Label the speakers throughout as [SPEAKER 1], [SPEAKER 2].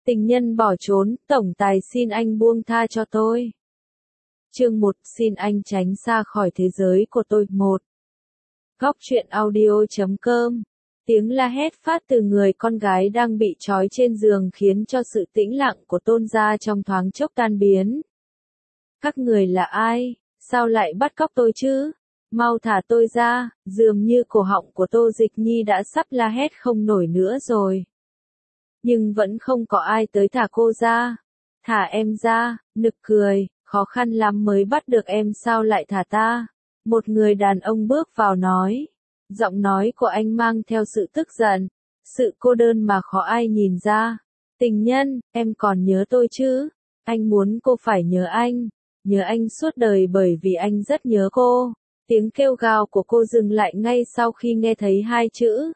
[SPEAKER 1] Tình nhân bỏ trốn, tổng tài xin anh buông tha cho tôi. Chương 1, xin anh tránh xa khỏi thế giới của tôi. 1. Góc truyện audio.com. Tiếng la hét phát từ người con gái đang bị trói trên giường khiến cho sự tĩnh lặng của Tôn gia trong thoáng chốc tan biến. Các người là ai? Sao lại bắt cóc tôi chứ? Mau thả tôi ra, dường như cổ họng của Tô Dịch Nhi đã sắp la hét không nổi nữa rồi. Nhưng vẫn không có ai tới thả cô ra. Thả em ra, nực cười, khó khăn lắm mới bắt được em sao lại thả ta? Một người đàn ông bước vào nói. Giọng nói của anh mang theo sự tức giận, sự cô đơn mà khó ai nhìn ra. Tình nhân, em còn nhớ tôi chứ? Anh muốn cô phải nhớ anh suốt đời bởi vì anh rất nhớ cô. Tiếng kêu gào của cô dừng lại ngay sau khi nghe thấy hai chữ.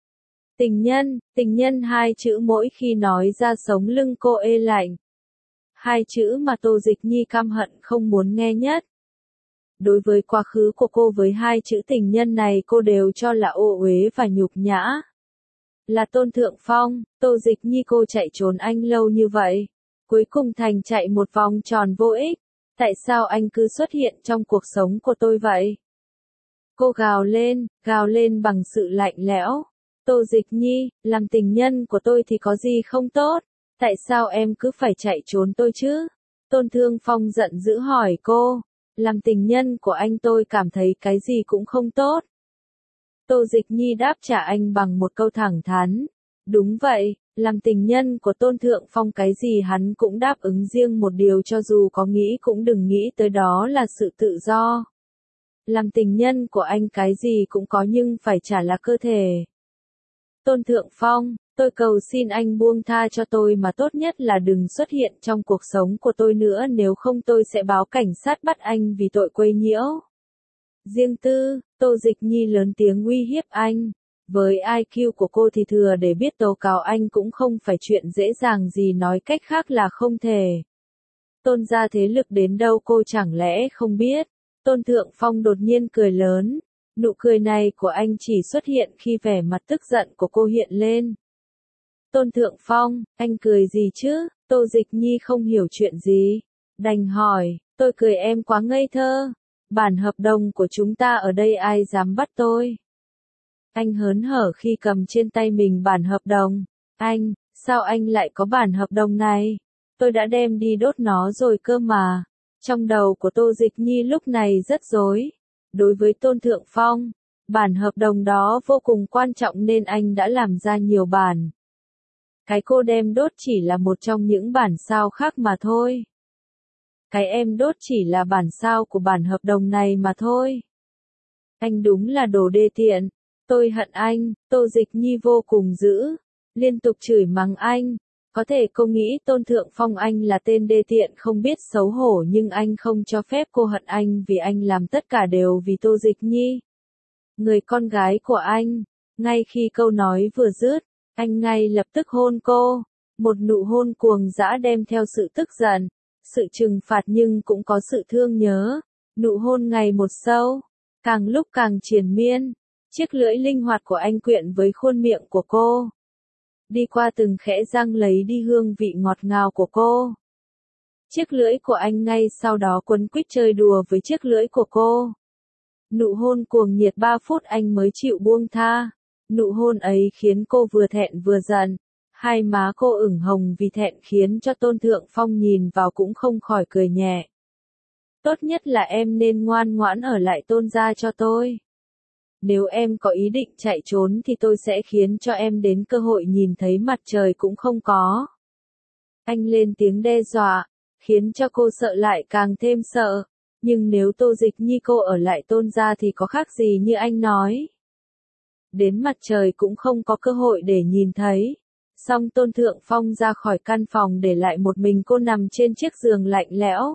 [SPEAKER 1] Tình nhân hai chữ mỗi khi nói ra sống lưng cô ê lạnh. Hai chữ mà Tô Dịch Nhi căm hận không muốn nghe nhất. Đối với quá khứ của cô với hai chữ tình nhân này cô đều cho là ô uế và nhục nhã. Là Tôn Thượng Phong, Tô Dịch Nhi cô chạy trốn anh lâu như vậy. Cuối cùng thành chạy một vòng tròn vô ích. Tại sao anh cứ xuất hiện trong cuộc sống của tôi vậy? Cô gào lên bằng sự lạnh lẽo. Tô Dịch Nhi, làm tình nhân của tôi thì có gì không tốt? Tại sao em cứ phải chạy trốn tôi chứ? Tôn Thương Phong giận dữ hỏi cô. Làm tình nhân của anh tôi cảm thấy cái gì cũng không tốt. Tô Dịch Nhi đáp trả anh bằng một câu thẳng thắn. Đúng vậy, làm tình nhân của Tôn Thượng Phong cái gì hắn cũng đáp ứng, riêng một điều cho dù có nghĩ cũng đừng nghĩ tới, đó là sự tự do. Làm tình nhân của anh cái gì cũng có nhưng phải trả là cơ thể. Tôn Thượng Phong, tôi cầu xin anh buông tha cho tôi mà tốt nhất là đừng xuất hiện trong cuộc sống của tôi nữa, nếu không tôi sẽ báo cảnh sát bắt anh vì tội quấy nhiễu riêng tư. Tô Dịch Nhi lớn tiếng uy hiếp anh. Với IQ của cô thì thừa để biết tố cáo anh cũng không phải chuyện dễ dàng gì, nói cách khác là không thể. Tôn gia thế lực đến đâu cô chẳng lẽ không biết? Tôn Thượng Phong đột nhiên cười lớn. Nụ cười này của anh chỉ xuất hiện khi vẻ mặt tức giận của cô hiện lên. Tôn Thượng Phong, anh cười gì chứ? Tô Dịch Nhi không hiểu chuyện gì. Đành hỏi, tôi cười em quá ngây thơ. Bản hợp đồng của chúng ta ở đây ai dám bắt tôi? Anh hớn hở khi cầm trên tay mình bản hợp đồng. Sao anh lại có bản hợp đồng này? Tôi đã đem đi đốt nó rồi cơ mà. Trong đầu của Tô Dịch Nhi lúc này rất rối. Đối với Tôn Thượng Phong, bản hợp đồng đó vô cùng quan trọng nên anh đã làm ra nhiều bản. Cái cô đem đốt chỉ là một trong những bản sao khác mà thôi. Cái em đốt chỉ là bản sao của bản hợp đồng này mà thôi. Anh đúng là đồ đê tiện. Tôi hận anh. Tô Dịch Nhi vô cùng dữ, liên tục chửi mắng anh. Có thể cô nghĩ Tôn Thượng Phong anh là tên đê tiện không biết xấu hổ, nhưng anh không cho phép cô hận anh vì anh làm tất cả đều vì Tô Dịch Nhi, người con gái của anh. Ngay khi câu nói vừa dứt, anh ngay lập tức hôn cô. Một nụ hôn cuồng dã đem theo sự tức giận, sự trừng phạt nhưng cũng có sự thương nhớ. Nụ hôn ngày một sâu, càng lúc càng triền miên. Chiếc lưỡi linh hoạt của anh quyện với khuôn miệng của cô, đi qua từng khẽ răng lấy đi hương vị ngọt ngào của cô. Chiếc lưỡi của anh ngay sau đó quấn quýt chơi đùa với chiếc lưỡi của cô. Nụ hôn cuồng nhiệt 3 phút anh mới chịu buông tha. Nụ hôn ấy khiến cô vừa thẹn vừa giận. Hai má cô ửng hồng vì thẹn khiến cho Tôn Thượng Phong nhìn vào cũng không khỏi cười nhẹ. Tốt nhất là em nên ngoan ngoãn ở lại Tôn gia cho tôi. Nếu em có ý định chạy trốn thì tôi sẽ khiến cho em đến cơ hội nhìn thấy mặt trời cũng không có. Anh lên tiếng đe dọa, khiến cho cô sợ lại càng thêm sợ. Nhưng nếu Tô Dịch Nhi cô ở lại Tôn gia thì có khác gì như anh nói. Đến mặt trời cũng không có cơ hội để nhìn thấy. Xong Tôn Thượng Phong ra khỏi căn phòng để lại một mình cô nằm trên chiếc giường lạnh lẽo.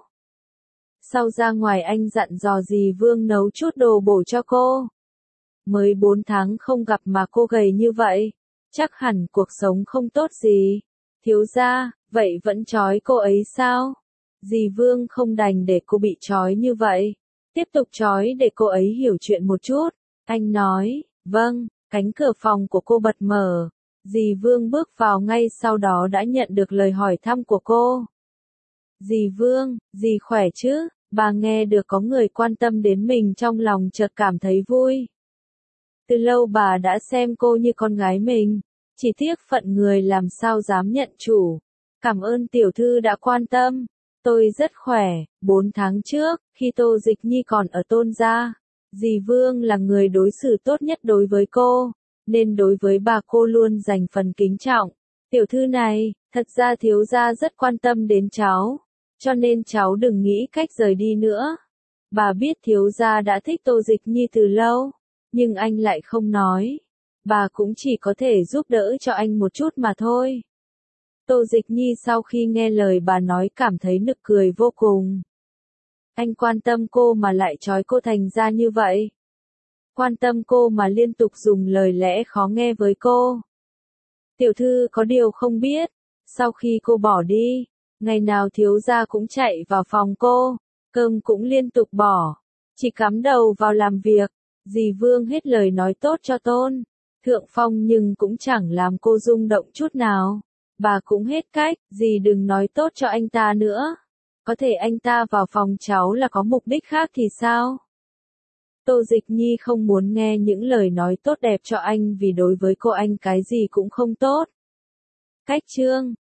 [SPEAKER 1] Sau ra ngoài anh dặn dò dì Vương nấu chút đồ bổ cho cô. Mới 4 tháng không gặp mà cô gầy như vậy, chắc hẳn cuộc sống không tốt gì. Thiếu gia, vậy vẫn trói cô ấy sao? Dì Vương không đành để cô bị trói như vậy, tiếp tục trói để cô ấy hiểu chuyện một chút. Anh nói, vâng. Cánh cửa phòng của cô bật mở. Dì Vương bước vào ngay sau đó đã nhận được lời hỏi thăm của cô. Dì Vương, dì khỏe chứ? Bà nghe được có người quan tâm đến mình trong lòng chợt cảm thấy vui. Từ lâu bà đã xem cô như con gái mình, chỉ tiếc phận người làm sao dám nhận chủ. Cảm ơn tiểu thư đã quan tâm. Tôi rất khỏe, 4 tháng trước, khi Tô Dịch Nhi còn ở Tôn gia, dì Vương là người đối xử tốt nhất đối với cô, nên đối với bà cô luôn dành phần kính trọng. Tiểu thư này, thật ra thiếu gia rất quan tâm đến cháu, cho nên cháu đừng nghĩ cách rời đi nữa. Bà biết thiếu gia đã thích Tô Dịch Nhi từ lâu, nhưng anh lại không nói. Bà cũng chỉ có thể giúp đỡ cho anh một chút mà thôi. Tô Dịch Nhi sau khi nghe lời bà nói cảm thấy nực cười vô cùng. Anh quan tâm cô mà lại trói cô thành ra như vậy. Quan tâm cô mà liên tục dùng lời lẽ khó nghe với cô. Tiểu thư có điều không biết, sau khi cô bỏ đi, ngày nào thiếu gia cũng chạy vào phòng cô, cơm cũng liên tục bỏ, chỉ cắm đầu vào làm việc. Dì Vương hết lời nói tốt cho Tôn Thượng Phong nhưng cũng chẳng làm cô rung động chút nào. Bà cũng hết cách, dì đừng nói tốt cho anh ta nữa. Có thể anh ta vào phòng cháu là có mục đích khác thì sao? Tô Dịch Nhi không muốn nghe những lời nói tốt đẹp cho anh vì đối với cô anh cái gì cũng không tốt. Cách chương